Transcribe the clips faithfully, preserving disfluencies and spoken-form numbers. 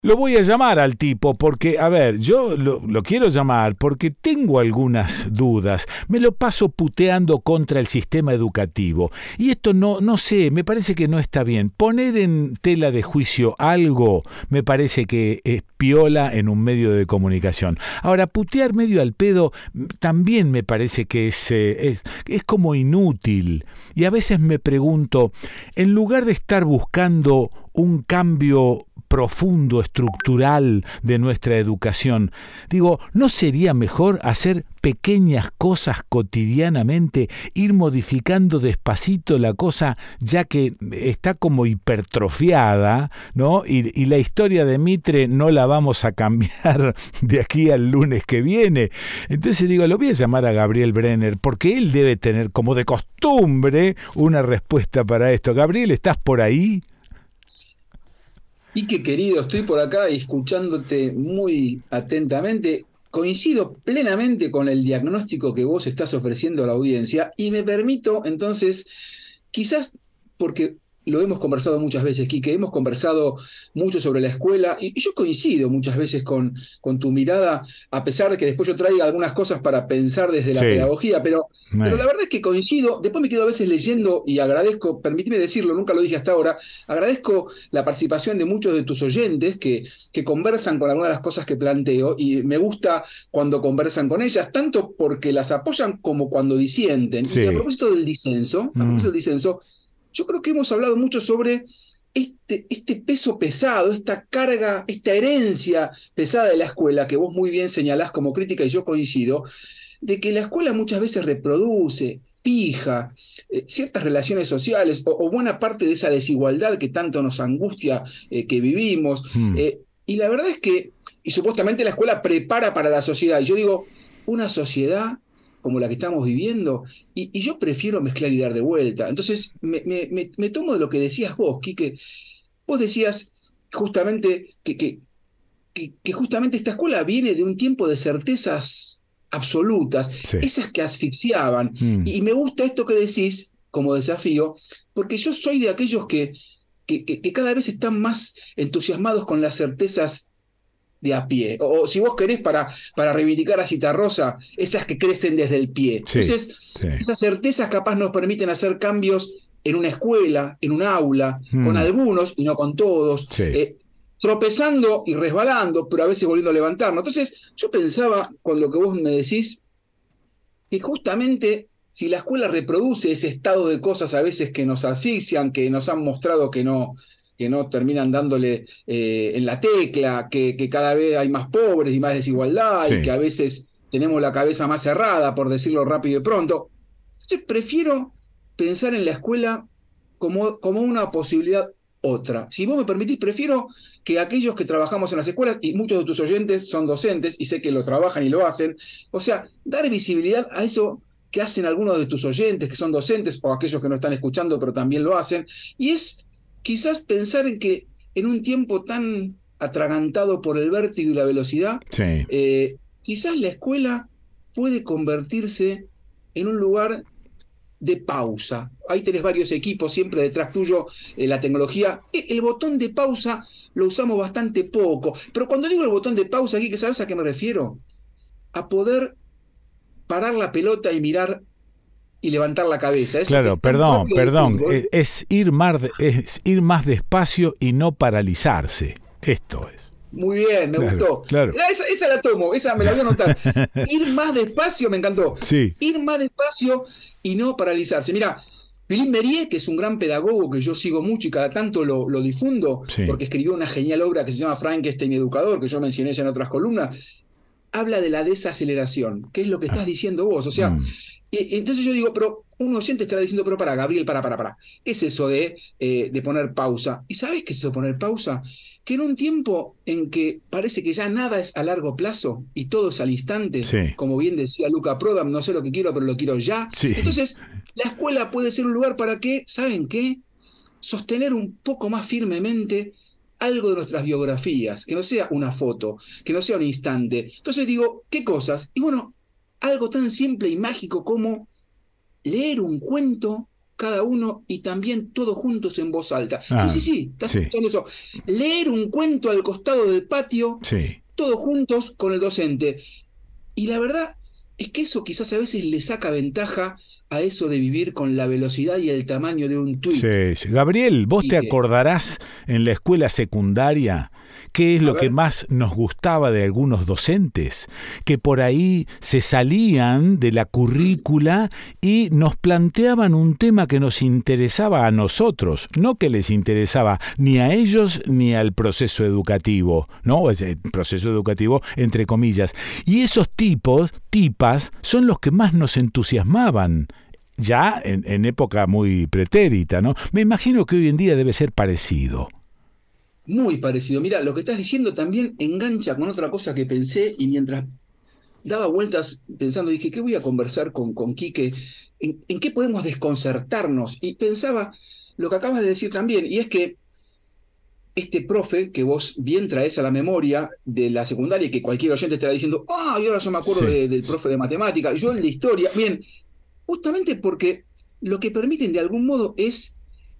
Lo voy a llamar al tipo porque, a ver, yo lo, lo quiero llamar porque tengo algunas dudas. Me lo paso puteando contra el sistema educativo. Y esto no, no sé, me parece que no está bien. Poner en tela de juicio algo me parece que es piola en un medio de comunicación. Ahora, putear medio al pedo también me parece que es, eh, es, es como inútil. Y a veces me pregunto, en lugar de estar buscando un cambio profundo, estructural de nuestra educación, digo, ¿no sería mejor hacer pequeñas cosas cotidianamente, ir modificando despacito la cosa, ya que está como hipertrofiada, ¿no? Y, y la historia de Mitre no la vamos a cambiar de aquí al lunes que viene. Entonces digo, lo voy a llamar a Gabriel Brenner, porque él debe tener, como de costumbre, una respuesta para esto. Gabriel, ¿estás por ahí? Y que querido, estoy por acá escuchándote muy atentamente. Coincido plenamente con el diagnóstico que vos estás ofreciendo a la audiencia y me permito entonces, quizás porque lo hemos conversado muchas veces, Quique, hemos conversado mucho sobre la escuela y, y yo coincido muchas veces con, con tu mirada, a pesar de que después yo traiga algunas cosas para pensar desde la Sí. pedagogía, pero, pero la Eh. verdad es que coincido, después me quedo a veces leyendo y agradezco, permitime decirlo, nunca lo dije hasta ahora, agradezco la participación de muchos de tus oyentes que, que conversan con algunas de las cosas que planteo y me gusta cuando conversan con ellas, tanto porque las apoyan como cuando disienten. Y a Sí. propósito del disenso, a propósito Mm. del disenso, yo creo que hemos hablado mucho sobre este, este peso pesado, esta carga, esta herencia pesada de la escuela, que vos muy bien señalás como crítica y yo coincido, de que la escuela muchas veces reproduce, fija eh, ciertas relaciones sociales o, o, buena parte de esa desigualdad que tanto nos angustia eh, que vivimos. Mm. Eh, y la verdad es que, y supuestamente la escuela prepara para la sociedad. Y yo digo, una sociedad como la que estamos viviendo, y, y yo prefiero mezclar y dar de vuelta. Entonces, me, me, me, me tomo de lo que decías vos, Quique. Vos decías justamente que, que, que, que justamente esta escuela viene de un tiempo de certezas absolutas, Sí. esas que asfixiaban. Mm. Y, y me gusta esto que decís como desafío, porque yo soy de aquellos que, que, que, que cada vez están más entusiasmados con las certezas de a pie, o, o si vos querés para, para reivindicar a Citarrosa, esas que crecen desde el pie. Sí. Entonces, Sí. esas certezas capaz nos permiten hacer cambios en una escuela, en un aula, con Mm. algunos y no con todos, Sí. eh, tropezando y resbalando, pero a veces volviendo a levantarnos. Entonces, yo pensaba con lo que vos me decís, que justamente si la escuela reproduce ese estado de cosas a veces que nos asfixian, que nos han mostrado que no, que no terminan dándole eh, en la tecla, que, que cada vez hay más pobres y más desigualdad y que Sí. a veces tenemos la cabeza más cerrada, por decirlo rápido y pronto. Entonces prefiero pensar en la escuela como, como una posibilidad otra. Si vos me permitís, prefiero que aquellos que trabajamos en las escuelas, y muchos de tus oyentes son docentes y sé que lo trabajan y lo hacen, o sea, dar visibilidad a eso que hacen algunos de tus oyentes que son docentes o aquellos que no están escuchando pero también lo hacen, y es quizás pensar en que en un tiempo tan atragantado por el vértigo y la velocidad, Sí. eh, quizás la escuela puede convertirse en un lugar de pausa. Ahí tenés varios equipos siempre detrás tuyo, eh, la tecnología. El botón de pausa lo usamos bastante poco, pero cuando digo el botón de pausa aquí, ¿sabes a qué me refiero? A poder parar la pelota y mirar y levantar la cabeza. Eso que Claro, es tan perdón, propio del perdón. fútbol. eh, Es ir más, de- es ir más despacio y no paralizarse. Esto es. Muy bien, me Claro, gustó. claro. Esa, esa la tomo, esa me la voy a anotar. Ir más despacio, me encantó. Sí. Ir más despacio y no paralizarse. Mira, Philippe Merier, que es un gran pedagogo que yo sigo mucho y cada tanto lo, lo difundo, Sí. porque escribió una genial obra que se llama Frankenstein Educador, que yo mencioné ya en otras columnas, habla de la desaceleración, que es lo que estás Ah. diciendo vos. O sea, Mm. y, y entonces yo digo, pero un oyente estará diciendo, pero para, Gabriel, para, para, para. ¿Qué es eso de, eh, de poner pausa? ¿Y sabes qué es eso de poner pausa? Que en un tiempo en que parece que ya nada es a largo plazo y todo es al instante, Sí. como bien decía Luca Prodan, no sé lo que quiero, pero lo quiero ya. Sí. Entonces, la escuela puede ser un lugar para que, ¿saben qué? Sostener un poco más firmemente algo de nuestras biografías, que no sea una foto, que no sea un instante. Entonces digo, ¿qué cosas? Y bueno, algo tan simple y mágico como leer un cuento cada uno y también todos juntos en voz alta. Ah, sí, sí, sí, estás sí. escuchando eso. Leer un cuento al costado del patio, Sí. todos juntos con el docente. Y la verdad es que eso quizás a veces le saca ventaja a eso de vivir con la velocidad y el tamaño de un tuit. Sí, sí. Gabriel, vos Y te que, acordarás en la escuela secundaria qué es a lo que ver, más nos gustaba de algunos docentes, que por ahí se salían de la currícula y nos planteaban un tema que nos interesaba a nosotros, no que les interesaba ni a ellos ni al proceso educativo, ¿no? El proceso educativo entre comillas. Y esos tipos, tipas, son los que más nos entusiasmaban. Ya en, en época muy pretérita, ¿no? Me imagino que hoy en día debe ser parecido. muy parecido. Mira, lo que estás diciendo también engancha con otra cosa que pensé y mientras daba vueltas pensando, dije, ¿qué voy a conversar con, con Quique? ¿En, ¿En qué podemos desconcertarnos? Y pensaba lo que acabas de decir también, y es que este profe que vos bien traes a la memoria de la secundaria y que cualquier oyente estará diciendo, ah, y ahora yo me acuerdo Sí. de, del profe de matemática, yo el de historia, bien, justamente porque lo que permiten de algún modo es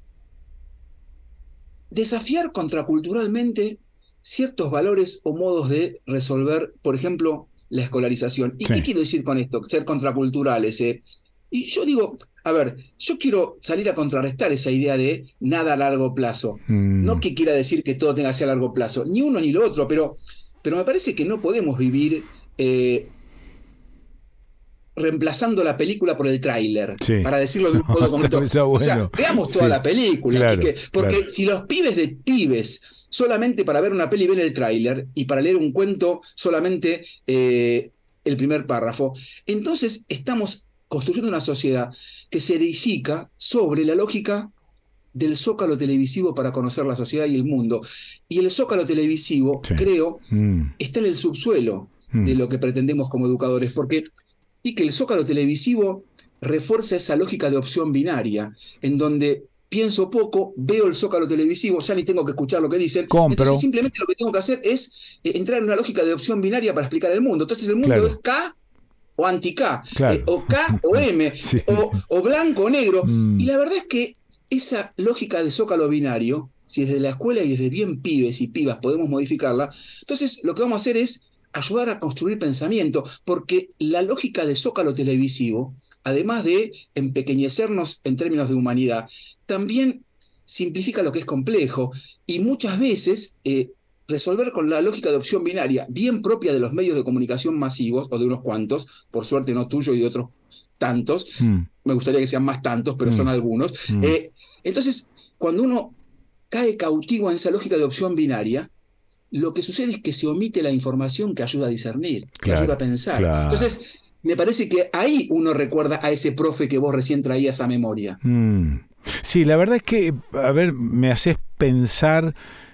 desafiar contraculturalmente ciertos valores o modos de resolver, por ejemplo, la escolarización. ¿Y Sí. qué quiero decir con esto? Ser contraculturales. ¿eh? Y yo digo, a ver, yo quiero salir a contrarrestar esa idea de nada a largo plazo. Mm. No que quiera decir que todo tenga que ser a largo plazo, ni uno ni lo otro, pero, pero me parece que no podemos vivir eh, reemplazando la película por el tráiler, Sí. para decirlo de un modo concreto. Está O sea, bueno. veamos toda Sí. la película, Claro, Quique, porque claro. si los pibes de pibes solamente para ver una peli ven el tráiler y para leer un cuento solamente eh, el primer párrafo, entonces estamos construyendo una sociedad que se edifica sobre la lógica del zócalo televisivo para conocer la sociedad y el mundo. Y el zócalo televisivo, Sí. creo, Mm. está en el subsuelo Mm. de lo que pretendemos como educadores, porque y que el zócalo televisivo refuerza esa lógica de opción binaria, en donde pienso poco, veo el zócalo televisivo, ya ni tengo que escuchar lo que dicen, Compro. entonces simplemente lo que tengo que hacer es eh, entrar en una lógica de opción binaria para explicar el mundo. Entonces el mundo Claro. es K o anti-K, Claro. eh, o K o M, Sí. o, o blanco o negro. Mm. Y la verdad es que esa lógica de zócalo binario, si desde la escuela y desde bien pibes y pibas podemos modificarla, entonces lo que vamos a hacer es ayudar a construir pensamiento, porque la lógica de zócalo televisivo, además de empequeñecernos en términos de humanidad, también simplifica lo que es complejo y muchas veces eh, resolver con la lógica de opción binaria, bien propia de los medios de comunicación masivos, o de unos cuantos, por suerte no tuyo y de otros tantos, Mm. me gustaría que sean más tantos, pero Mm. son algunos. Mm. Eh, entonces, cuando uno cae cautivo en esa lógica de opción binaria, lo que sucede es que se omite la información que ayuda a discernir, que Claro, ayuda a pensar. claro. Entonces, me parece que ahí uno recuerda a ese profe que vos recién traías a memoria. Mm. Sí, la verdad es que, a ver, me haces pensar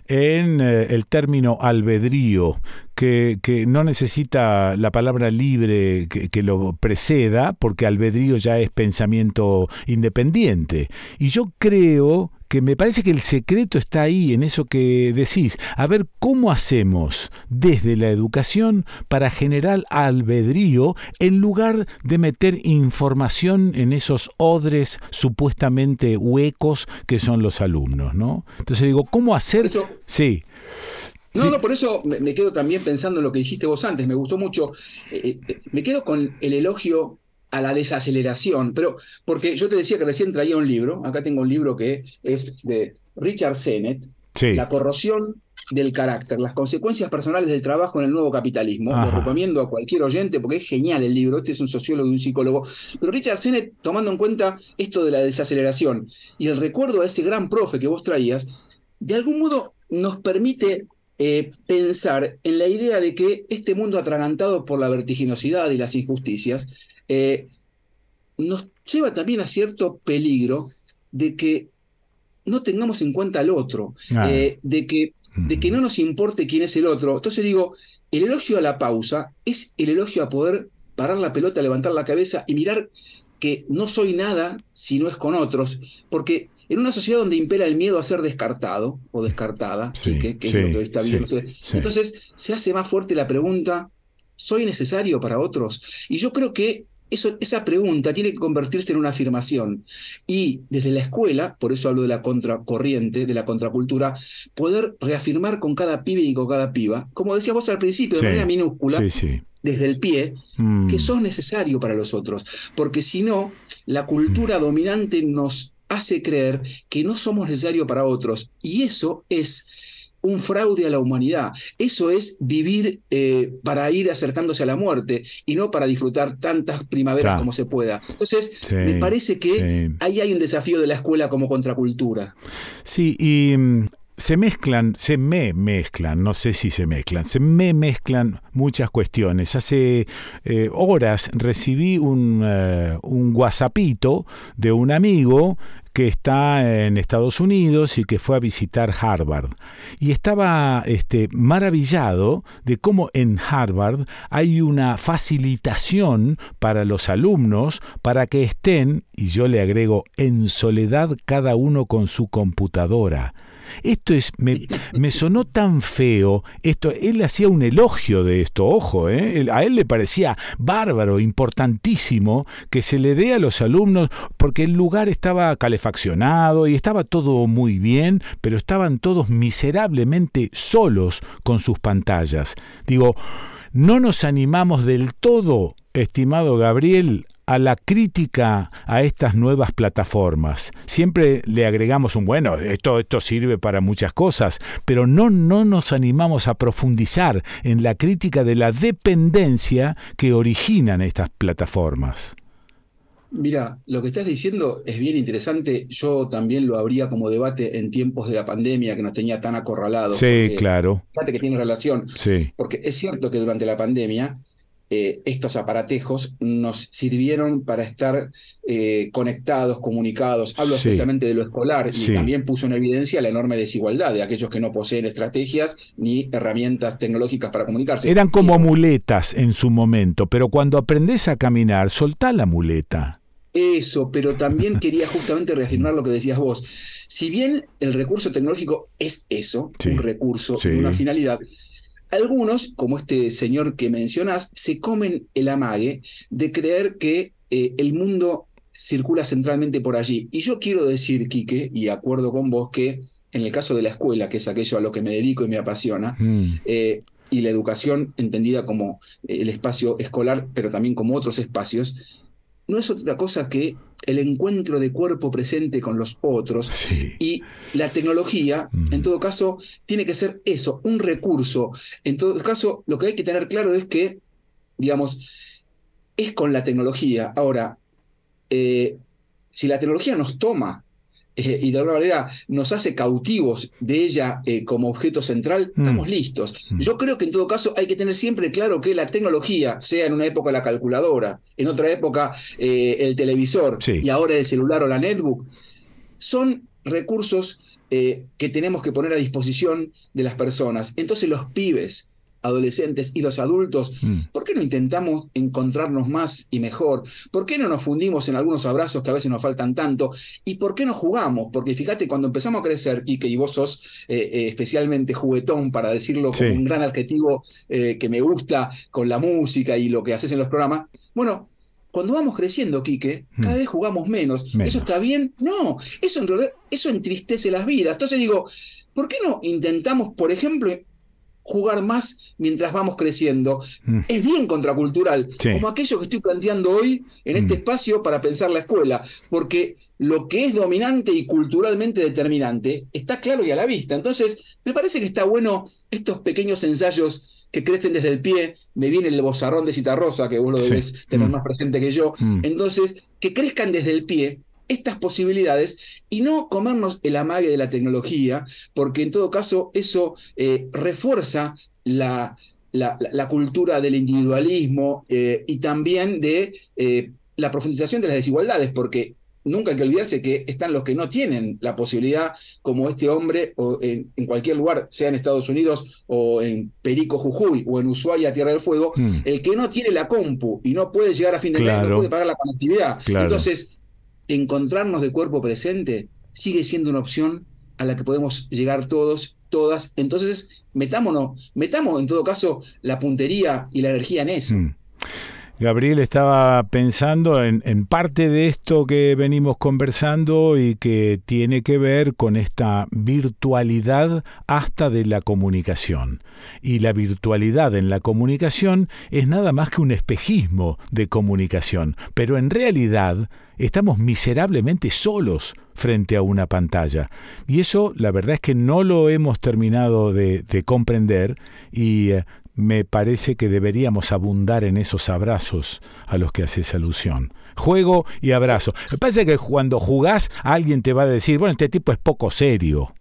en eh, el término albedrío, que, que no necesita la palabra libre que, que lo preceda, porque albedrío ya es pensamiento independiente. Y yo creo que me parece que el secreto está ahí, en eso que decís. A ver, ¿cómo hacemos desde la educación para generar albedrío en lugar de meter información en esos odres supuestamente huecos que son los alumnos, ¿no? Entonces digo, ¿cómo hacer? Por eso, Sí. no, Sí. no, por eso me, me quedo también pensando en lo que dijiste vos antes, me gustó mucho. Eh, eh, me quedo con el elogio a la desaceleración, pero porque yo te decía que recién traía un libro, acá tengo un libro que es de Richard Sennett, Sí. La corrosión del carácter, las consecuencias personales del trabajo en el nuevo capitalismo. Ajá. Lo recomiendo a cualquier oyente porque es genial el libro, este es un sociólogo y un psicólogo, pero Richard Sennett, tomando en cuenta esto de la desaceleración y el recuerdo a ese gran profe que vos traías, de algún modo nos permite eh, pensar en la idea de que este mundo atragantado por la vertiginosidad y las injusticias eh, nos lleva también a cierto peligro de que no tengamos en cuenta al otro, Ah. eh, de, que, de que no nos importe quién es el otro. Entonces digo, el elogio a la pausa es el elogio a poder parar la pelota, levantar la cabeza y mirar que no soy nada si no es con otros, porque en una sociedad donde impera el miedo a ser descartado o descartada, Sí, que, que sí, es lo que hoy está sí, viéndose, sí. entonces se hace más fuerte la pregunta, ¿soy necesario para otros? Y yo creo que eso, esa pregunta tiene que convertirse en una afirmación. Y desde la escuela, por eso hablo de la contracorriente, de la contracultura, poder reafirmar con cada pibe y con cada piba, como decías vos al principio, de Sí, manera minúscula, sí, sí. desde el pie, Mm, que sos necesario para los otros. Porque si no, la cultura mm. dominante nos hace creer que no somos necesarios para otros. Y eso es un fraude a la humanidad. Eso es vivir eh, para ir acercándose a la muerte y no para disfrutar tantas primaveras Ta. como se pueda. Entonces, Sí, me parece que sí. ahí hay un desafío de la escuela como contracultura. Sí, y mm, se mezclan, se me mezclan, no sé si se mezclan, se me mezclan muchas cuestiones. Hace eh, horas recibí un, eh, un WhatsAppito de un amigo que está en Estados Unidos y que fue a visitar Harvard. Y estaba este, maravillado de cómo en Harvard hay una facilitación para los alumnos para que estén, y yo le agrego, en soledad cada uno con su computadora. Esto es, me, me sonó tan feo, esto, él hacía un elogio de esto, ojo, ¿eh? Él, a él le parecía bárbaro, importantísimo, que se le dé a los alumnos, porque el lugar estaba calefaccionado y estaba todo muy bien, pero estaban todos miserablemente solos con sus pantallas. Digo, no nos animamos del todo, estimado Gabriel, a la crítica a estas nuevas plataformas. Siempre le agregamos un, bueno, esto, esto sirve para muchas cosas, pero no, no nos animamos a profundizar en la crítica de la dependencia que originan estas plataformas. Mira, lo que estás diciendo es bien interesante. Yo también lo habría como debate en tiempos de la pandemia que nos tenía tan acorralados. Sí, porque, claro. fíjate que tiene relación, Sí. porque es cierto que durante la pandemia eh, estos aparatejos nos sirvieron para estar eh, conectados, comunicados. Hablo Sí. especialmente de lo escolar y Sí. también puso en evidencia la enorme desigualdad de aquellos que no poseen estrategias ni herramientas tecnológicas para comunicarse. Eran como Pero, muletas en su momento, pero cuando aprendés a caminar, soltá la muleta. Eso, pero también quería justamente reafirmar lo que decías vos. Si bien el recurso tecnológico es eso, Sí, un recurso sí. y una finalidad, algunos, como este señor que mencionás, se comen el amague de creer que eh, el mundo circula centralmente por allí. Y yo quiero decir, Quique, y acuerdo con vos, que en el caso de la escuela, que es aquello a lo que me dedico y me apasiona, Mm. eh, y la educación entendida como el espacio escolar, pero también como otros espacios, no es otra cosa que el encuentro de cuerpo presente con los otros. Sí. Y la tecnología, Mm. en todo caso, tiene que ser eso, un recurso. En todo caso, lo que hay que tener claro es que, digamos, es con la tecnología. Ahora, eh, si la tecnología nos toma eh, y de alguna manera nos hace cautivos de ella eh, como objeto central, Mm. estamos listos. Mm. Yo creo que en todo caso hay que tener siempre claro que la tecnología, sea en una época la calculadora, en otra época eh, el televisor Sí. y ahora el celular o la netbook, son recursos eh, que tenemos que poner a disposición de las personas. Entonces los pibes, adolescentes y los adultos, Mm. ¿por qué no intentamos encontrarnos más y mejor? ¿Por qué no nos fundimos en algunos abrazos que a veces nos faltan tanto? ¿Y por qué no jugamos? Porque fíjate, cuando empezamos a crecer, Quique, y vos sos eh, eh, especialmente juguetón, para decirlo Sí. como un gran adjetivo eh, que me gusta con la música y lo que haces en los programas, bueno, cuando vamos creciendo, Quique, cada Mm. vez jugamos menos. Menos. ¿Eso está bien? No, eso en realidad, eso entristece las vidas. Entonces digo, ¿por qué no intentamos, por ejemplo, jugar más mientras vamos creciendo? Mm. Es bien contracultural, Sí. como aquello que estoy planteando hoy en este Mm. espacio para pensar la escuela, porque lo que es dominante y culturalmente determinante está claro y a la vista. Entonces, me parece que está bueno estos pequeños ensayos que crecen desde el pie. Me viene el bozarrón de Citarrosa, que vos lo Sí. debés tener Mm. más presente que yo. Mm. Entonces, que crezcan desde el pie estas posibilidades y no comernos el amague de la tecnología, porque en todo caso eso eh, refuerza la, la, la cultura del individualismo eh, y también de eh, la profundización de las desigualdades, porque nunca hay que olvidarse que están los que no tienen la posibilidad, como este hombre, o en, en cualquier lugar, sea en Estados Unidos o en Perico, Jujuy, o en Ushuaia, Tierra del Fuego, Mm. el que no tiene la compu y no puede llegar a fin de mes, Claro. no puede pagar la conectividad. Claro. Entonces, encontrarnos de cuerpo presente sigue siendo una opción a la que podemos llegar todos, todas. Entonces, metámonos, metamos en todo caso la puntería y la energía en eso. Mm. Gabriel estaba pensando en, en parte de esto que venimos conversando y que tiene que ver con esta virtualidad hasta de la comunicación. Y la virtualidad en la comunicación es nada más que un espejismo de comunicación, pero en realidad estamos miserablemente solos frente a una pantalla. Y eso, la verdad es que no lo hemos terminado de, de comprender y eh, me parece que deberíamos abundar en esos abrazos a los que haces alusión. Juego y abrazo. Me parece que cuando jugás, alguien te va a decir, bueno, este tipo es poco serio.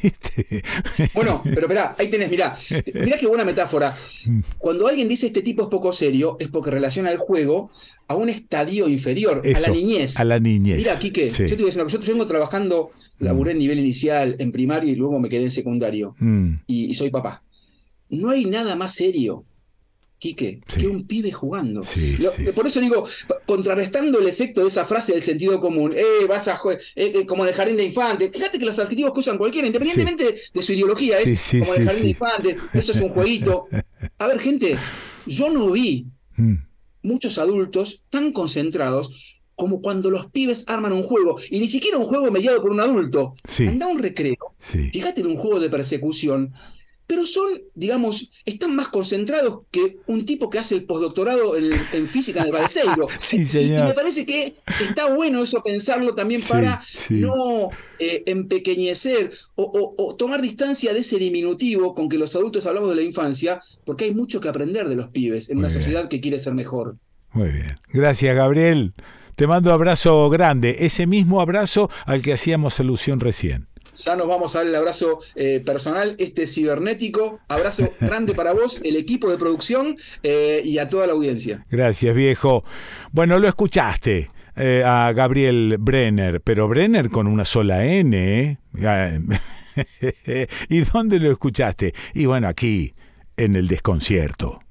Bueno, pero esperá, ahí tenés, mirá, mirá qué buena metáfora. Cuando alguien dice este tipo es poco serio, es porque relaciona el juego a un estadio inferior, Eso, a la niñez. A la niñez. Mira, Quique, sí. yo te voy a decir una cosa, yo vengo trabajando, laburé en nivel inicial, en primario y luego me quedé en secundario. Mm. Y, y soy papá. No hay nada más serio, Quique, sí. que un pibe jugando. Sí, Lo, sí, por eso digo, contrarrestando el efecto de esa frase del sentido común, eh, vas a jugar, eh, eh, como en el jardín de infantes. Fíjate que los adjetivos que usan cualquiera, independientemente sí. de su ideología, es sí, sí, como en el jardín sí, de infantes, eso es un jueguito. A ver, gente, yo no vi mm. muchos adultos tan concentrados como cuando los pibes arman un juego, y ni siquiera un juego mediado por un adulto. Sí. Anda a un recreo, sí. fíjate en un juego de persecución, pero son, digamos, están más concentrados que un tipo que hace el postdoctorado en, en física en el Balseiro. Sí, señor. Y, y me parece que está bueno eso pensarlo también sí, para sí. no eh, empequeñecer o, o, o tomar distancia de ese diminutivo con que los adultos hablamos de la infancia, porque hay mucho que aprender de los pibes en Muy una bien. sociedad que quiere ser mejor. Muy bien. Gracias, Gabriel. Te mando un abrazo grande, ese mismo abrazo al que hacíamos alusión recién. Ya nos vamos a dar el abrazo eh, personal, este cibernético. Abrazo grande para vos, el equipo de producción eh, y a toda la audiencia. Gracias, viejo. Bueno, lo escuchaste eh, a Gabriel Brenner, pero Brenner con una sola N. ¿eh? ¿Y dónde lo escuchaste? Y bueno, aquí, en El Desconcierto.